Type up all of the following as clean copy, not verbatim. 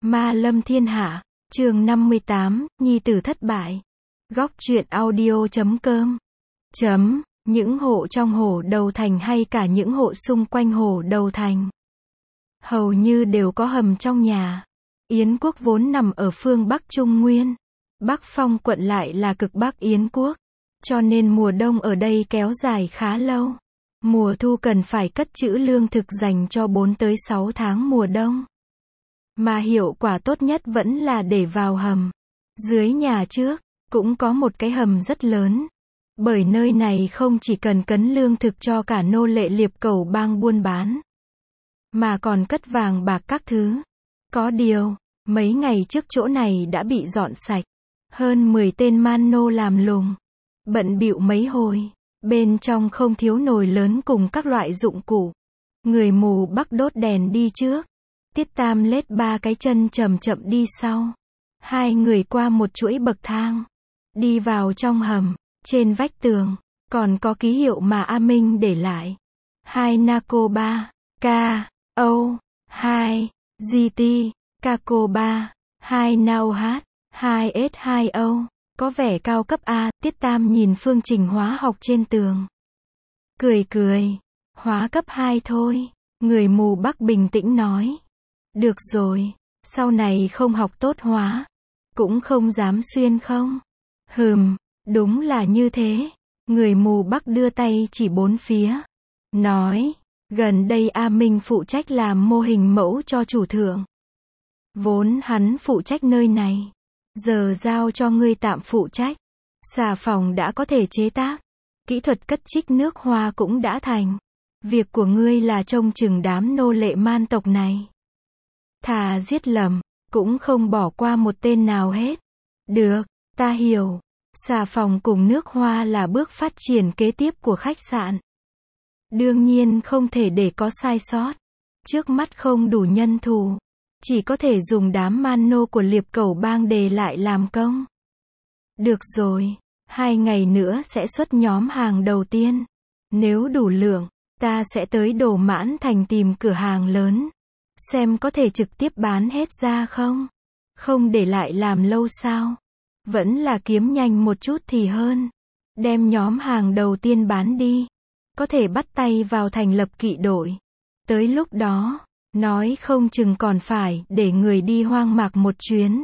Ma lâm thiên hạ, chương 58, nhi tử thất bại. Góc truyện audio.com. Những hộ trong Hồ Đầu Thành hay cả những hộ xung quanh Hồ Đầu Thành hầu như đều có hầm trong nhà. Yến quốc vốn nằm ở phương Bắc Trung Nguyên, Bắc Phong quận lại là cực Bắc Yến quốc, cho nên mùa đông ở đây kéo dài khá lâu. Mùa thu cần phải cất trữ lương thực dành cho 4 tới 6 tháng mùa đông. Mà hiệu quả tốt nhất vẫn là để vào hầm. Dưới nhà trước, cũng có một cái hầm rất lớn. Bởi nơi này không chỉ cần cấn lương thực cho cả nô lệ Liệp Cẩu bang buôn bán, mà còn cất vàng bạc các thứ. Có điều, mấy ngày trước chỗ này đã bị dọn sạch. Hơn 10 tên man nô làm lùng. Bận bịu mấy hồi. Bên trong không thiếu nồi lớn cùng các loại dụng cụ. Người mù Bắc đốt đèn đi trước. Tiết Tam lết 3 cái chân chậm chậm đi sau. Hai người qua một chuỗi bậc thang. Đi vào trong hầm. Trên vách tường, còn có ký hiệu mà A Minh để lại. 2 Naco 3, K, O, 2, GT, Caco 3, 2 Nao H, 2 S 2 O. Có vẻ cao cấp A. Tiết Tam nhìn phương trình hóa học trên tường. Cười. Hóa cấp 2 thôi. Người mù Bắc bình tĩnh nói. Được rồi, sau này không học tốt hóa. Cũng không dám xuyên không? Đúng là như thế. Người mù Bắc đưa tay chỉ bốn phía. Nói, gần đây A Minh phụ trách làm mô hình mẫu cho chủ thượng. Vốn hắn phụ trách nơi này. Giờ giao cho ngươi tạm phụ trách. Xà phòng đã có thể chế tác. Kỹ thuật cất trích nước hoa cũng đã thành. Việc của ngươi là trông chừng đám nô lệ man tộc này. Thà giết lầm, cũng không bỏ qua một tên nào hết. Được, ta hiểu. Xà phòng cùng nước hoa là bước phát triển kế tiếp của khách sạn. Đương nhiên không thể để có sai sót. Trước mắt không đủ nhân thủ. Chỉ có thể dùng đám man nô của Liệp Cẩu bang để lại làm công. Được rồi, 2 ngày nữa sẽ xuất nhóm hàng đầu tiên. Nếu đủ lượng, ta sẽ tới Đồ Mãn Thành tìm cửa hàng lớn. Xem có thể trực tiếp bán hết ra không? Không để lại làm lâu sao? Vẫn là kiếm nhanh một chút thì hơn. Đem nhóm hàng đầu tiên bán đi. Có thể bắt tay vào thành lập kỵ đội. Tới lúc đó, nói không chừng còn phải để người đi hoang mạc một chuyến.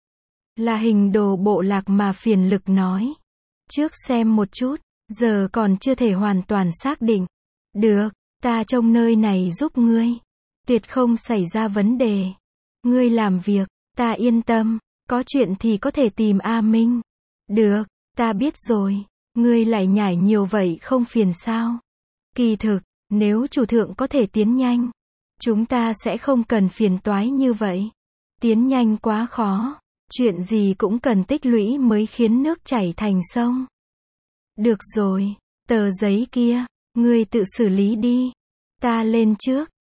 Là Hình Đồ bộ lạc mà Phiền Lực nói. Trước xem một chút, giờ còn chưa thể hoàn toàn xác định. Được, ta trông nơi này giúp ngươi. Tuyệt không xảy ra vấn đề. Ngươi làm việc, ta yên tâm. Có chuyện thì có thể tìm A Minh. Được, ta biết rồi. Ngươi lại nhảy nhiều vậy không phiền sao? Kỳ thực, nếu chủ thượng có thể tiến nhanh, chúng ta sẽ không cần phiền toái như vậy. Tiến nhanh quá khó. Chuyện gì cũng cần tích lũy mới khiến nước chảy thành sông. Được rồi, tờ giấy kia, ngươi tự xử lý đi. Ta lên trước.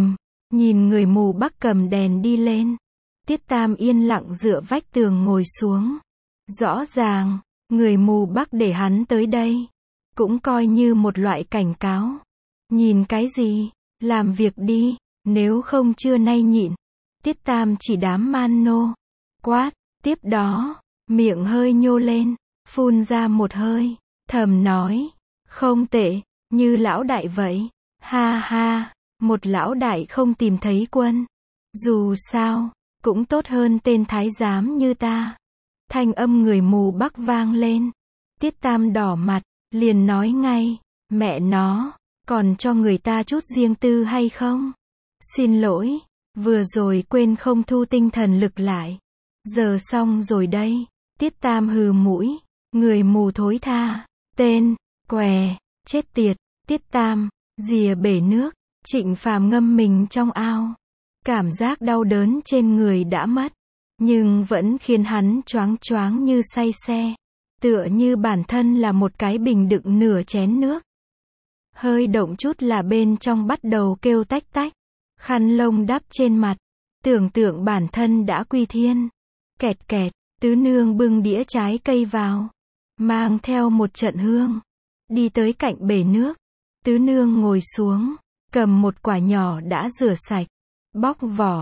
Nhìn người mù Bắc cầm đèn đi lên. Tiết Tam yên lặng dựa vách tường ngồi xuống. Rõ ràng, người mù Bắc để hắn tới đây. Cũng coi như một loại cảnh cáo. Nhìn cái gì? Làm việc đi, nếu không trưa nay nhịn. Tiết Tam chỉ đám man nô. Quát, tiếp đó, miệng hơi nhô lên, phun ra một hơi, thầm nói. Không tệ, như lão đại vậy. Ha ha, một lão đại không tìm thấy quân. Dù sao, cũng tốt hơn tên thái giám như ta. Thanh âm người mù Bắc vang lên. Tiết Tam đỏ mặt, liền nói ngay. Mẹ nó, còn cho người ta chút riêng tư hay không? Xin lỗi, vừa rồi quên không thu tinh thần lực lại. Giờ xong rồi đây. Tiết Tam hừ mũi. Người mù thối tha. Tên, què, chết tiệt. Tiết Tam, rìa bể nước. Trịnh Phàm ngâm mình trong ao. Cảm giác đau đớn trên người đã mất. Nhưng vẫn khiến hắn choáng như say xe. Tựa như bản thân là một cái bình đựng nửa chén nước. Hơi động chút là bên trong bắt đầu kêu tách tách. Khăn lông đắp trên mặt. Tưởng tượng bản thân đã quy thiên. Kẹt kẹt, tứ nương bưng đĩa trái cây vào. Mang theo một trận hương. Đi tới cạnh bể nước. Tứ nương ngồi xuống. Cầm một quả nhỏ đã rửa sạch. Bóc vỏ.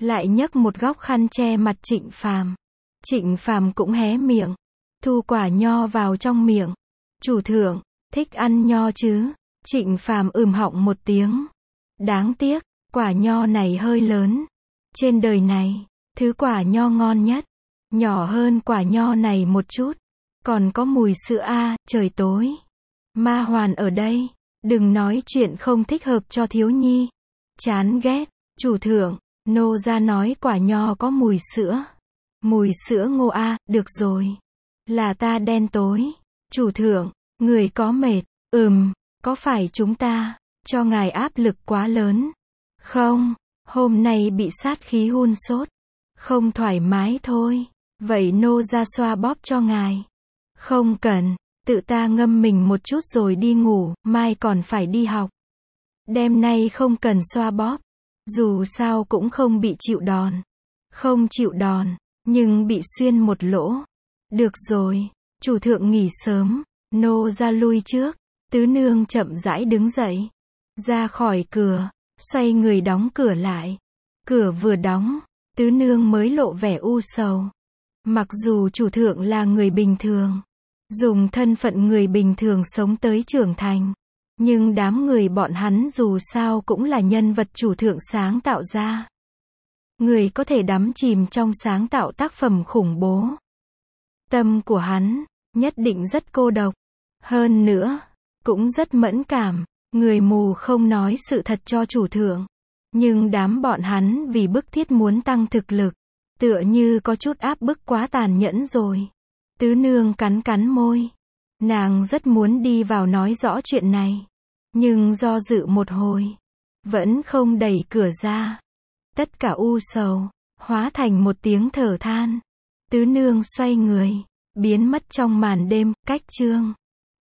lại nhấc một góc khăn che mặt Trịnh Phàm. Trịnh Phàm cũng hé miệng, thu quả nho vào trong miệng. Chủ thượng, thích ăn nho chứ? Trịnh Phàm họng một tiếng. Đáng tiếc, quả nho này hơi lớn. Trên đời này, thứ quả nho ngon nhất, nhỏ hơn quả nho này một chút. Còn có mùi sữa a, trời tối. Ma Hoàn ở đây, đừng nói chuyện không thích hợp cho thiếu nhi. Chán ghét, chủ thượng, nô gia nói quả nho có mùi sữa. Mùi sữa ngô a, được rồi. Là ta đen tối. Chủ thượng, người có mệt, có phải chúng ta cho ngài áp lực quá lớn? Không, hôm nay bị sát khí hun sốt. Không thoải mái thôi. Vậy nô gia xoa bóp cho ngài. Không cần, tự ta ngâm mình một chút rồi đi ngủ, mai còn phải đi học. Đêm nay không cần xoa bóp. Dù sao cũng không bị chịu đòn. Không chịu đòn, nhưng bị xuyên một lỗ. Được rồi, chủ thượng nghỉ sớm, nô ra lui trước. Tứ nương chậm rãi đứng dậy, ra khỏi cửa, xoay người đóng cửa lại. Cửa vừa đóng, tứ nương mới lộ vẻ u sầu. Mặc dù chủ thượng là người bình thường, dùng thân phận người bình thường sống tới trưởng thành, nhưng đám người bọn hắn dù sao cũng là nhân vật chủ thượng sáng tạo ra. Người có thể đắm chìm trong sáng tạo tác phẩm khủng bố. Tâm của hắn, nhất định rất cô độc. Hơn nữa, cũng rất mẫn cảm. Người mù không nói sự thật cho chủ thượng. Nhưng đám bọn hắn vì bức thiết muốn tăng thực lực, tựa như có chút áp bức quá tàn nhẫn rồi. Tứ nương cắn cắn môi. Nàng rất muốn đi vào nói rõ chuyện này. Nhưng do dự một hồi, vẫn không đẩy cửa ra. Tất cả u sầu, hóa thành một tiếng thở than. Tứ nương xoay người, biến mất trong màn đêm, cách chương.